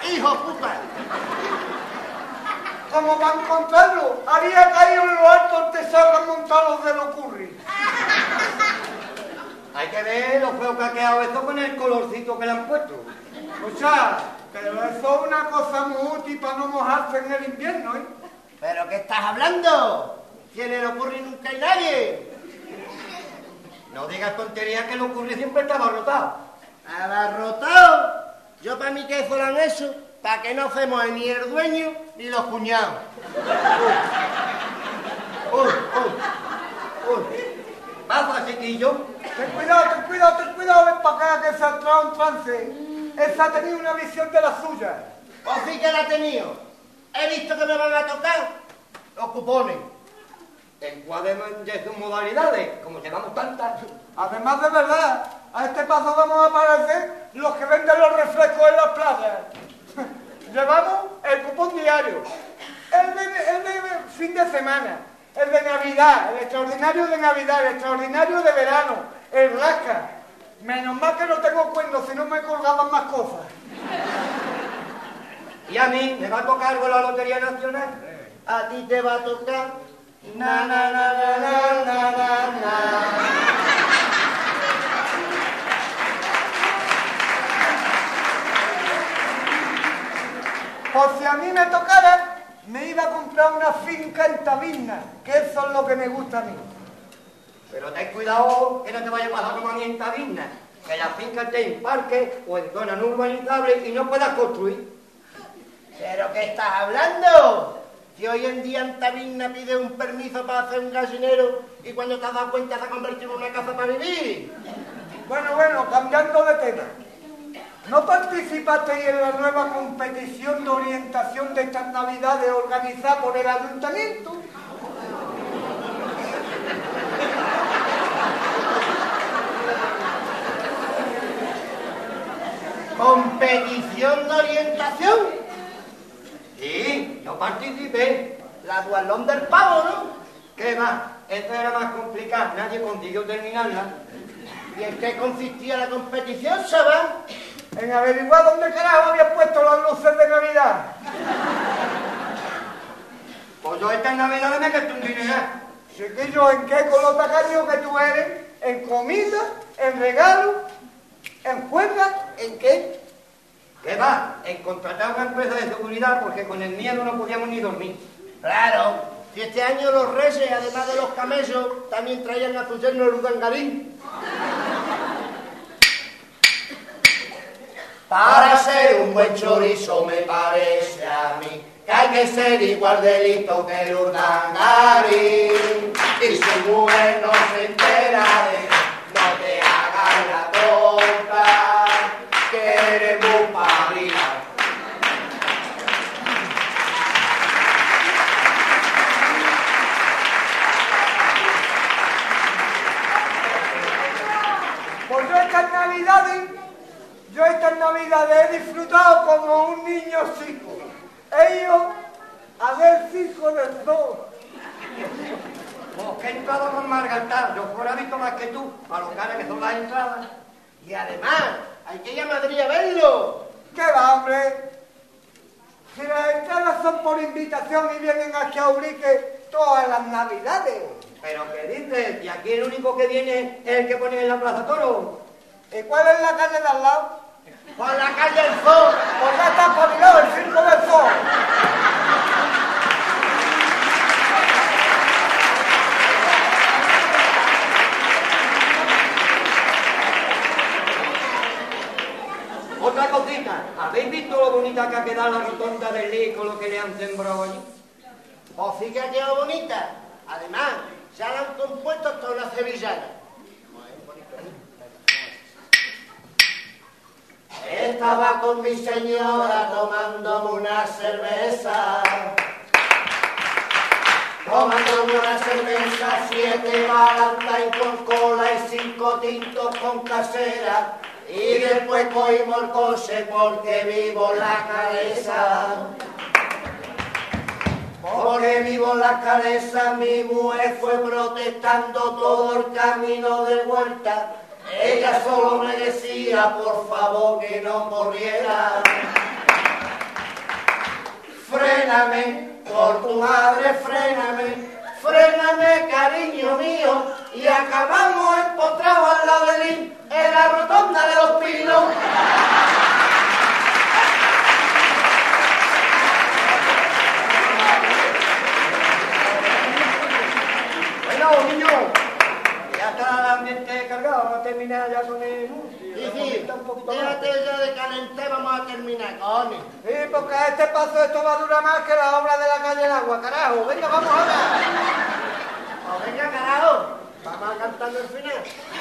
hijo puta. Como para encontrarlo, había caído en lo alto el tesoro que han montado los de los Curry. Hay que ver lo feo que ha quedado eso con el colorcito que le han puesto. O sea, pero eso es una cosa muy útil para no mojarse en el invierno, ¿eh? ¿Pero qué estás hablando? Si en el Ocurri nunca hay nadie. No digas tonterías que el Ocurri siempre estaba abarrotado. ¿Abarrotado? Yo para mí que fueran eso, para que no hacemos ni el dueño ni los cuñados. Pasa, chiquillo. Ten cuidado, ven para acá que se ha entrado en trance. Esa ha tenido una visión de la suya. Pues sí que la he tenido. He visto que me van a tocar los cupones. Encuadren de sus modalidades, como llevamos tantas. Además de verdad, a este paso vamos a aparecer los que venden los refrescos en las playas. Llevamos el cupón diario, el de fin de semana, el de Navidad, el extraordinario de Navidad, el extraordinario de verano, el rasca. Menos mal que no tengo cuernos, si no me colgaban más cosas. ¿Y a mí me va a tocar con la Lotería Nacional? A ti te va a tocar. Na, na, na, na, na, na, na. Por si a mí me tocara, me iba a comprar una finca en Taberna, que eso es lo que me gusta a mí. Pero ten cuidado que no te vaya a pasar como a mí en Taberna, que la finca esté en parque o en zona no urbanizable y no puedas construir. ¿Pero qué estás hablando? Si hoy en día en Taberna pides un permiso para hacer un gallinero y cuando te has dado cuenta se ha convertido en una casa para vivir. Bueno, cambiando de tema. ¿No participasteis en la nueva competición de orientación de estas Navidades organizada por el Ayuntamiento? ¿Competición de orientación? Sí, yo participé. La dualón del pavo, ¿no? ¿Qué más? Esto era más complicado, nadie consiguió terminarla. ¿Y en qué consistía la competición, Sabán? En averiguar dónde carajo había puesto las luces de Navidad. Pues yo esta Navidad me gasté un dinero. Chiquillo, ¿en qué con lo tacaño que tú eres? ¿En comida? ¿En regalo? ¿En juegas? ¿En qué? ¿Qué va? En contratar una empresa de seguridad porque con el miedo no podíamos ni dormir. Claro, si este año los reyes, además de los camellos, también traían a su yerno el urdangarín. Para ser un buen chorizo me parece a mí que hay que ser igual de listo que el urdangarín. Y su mujer no se entera de no te hagas la tonta, que eres muy pavila. Pues yo estas Navidades he disfrutado como un niño chico. He ido a ver Circo del Zoo. Pues que he entrado con Margarita, yo fuera visto más que tú, para lo caras que son las entradas. Y además, hay que ir a Madrid a verlo. ¿Qué va, hombre? Si las entradas son por invitación y vienen aquí a Ubrique todas las Navidades. Pero ¿qué dices? Y aquí el único que viene es el que pone en la Plaza Toro. ¿Y cuál es la calle de al lado? Por la calle del Zoo. Pues ya está por lado el Circo del Zoo. Otra cosita, ¿habéis visto lo bonita que ha quedado la rotonda del Lee con lo que le han sembrado allí? Pues sí que ha quedado bonita. Además, se han compuesto hasta una sevillana. Estaba con mi señora tomándome una cerveza. Tomándome una cerveza, 7 Valentine con cola y 5 tintos con casera. Y después cogimos el coche porque vivo en la cabeza. Porque vivo en la cabeza, mi mujer fue protestando todo el camino de vuelta. Ella solo me decía, por favor, que no corriera. fréname, por tu madre fréname, fréname cariño mío, y acabamos empotrados al lado de mí, en la rotonda de los Pinos. Bueno, niño, ya está el ambiente cargado, vamos a terminar ya con el... Sí, déjate ya de calentar, vamos a terminar, coño. Sí, porque a este paso esto va a durar más que la obra de la calle del agua, carajo. Venga, vamos ahora. Pues venga, carajo, vamos a cantarlo el final.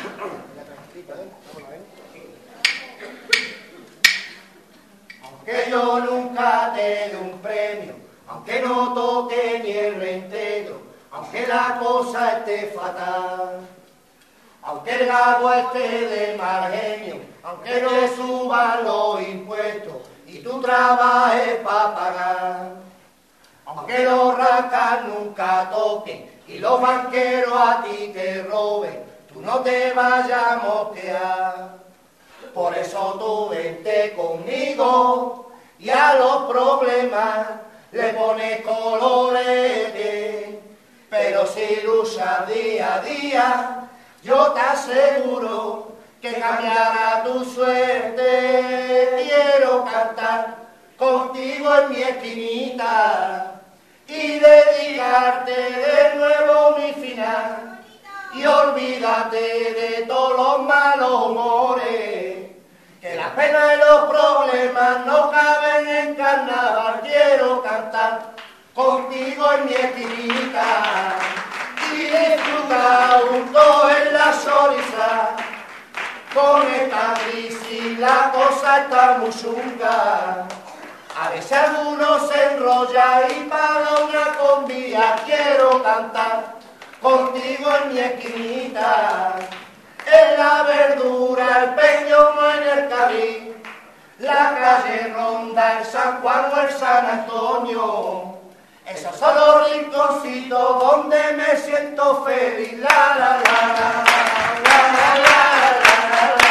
Aunque yo nunca te dé un premio, aunque no toque ni el reintegro, aunque la cosa esté fatal, aunque el agua esté de mal genio, aunque no suban los impuestos y tú trabajes para pagar, aunque los racas nunca toquen y los banqueros a ti te roben, tú no te vayas a mosquear. Por eso tú vente conmigo y a los problemas le pones colores, pero si luchas día a día, yo te aseguro que cambiará tu suerte. Quiero cantar contigo en mi esquinita y dedicarte de nuevo mi final. Y olvídate de todos los malos humores, que las penas y los problemas no caben en carnaval. Quiero cantar contigo en mi esquinita y disfrutar juntos en la soliza. Con esta crisis la cosa está muy chunga. A veces alguno se enrolla y paga una convía. Quiero cantar contigo en mi esquinita, en la verdura, el peñón o en el Carril, la calle Ronda, el San Juan o el San Antonio. Esos son los rinconcitos donde me siento feliz. La la la la la la la la la.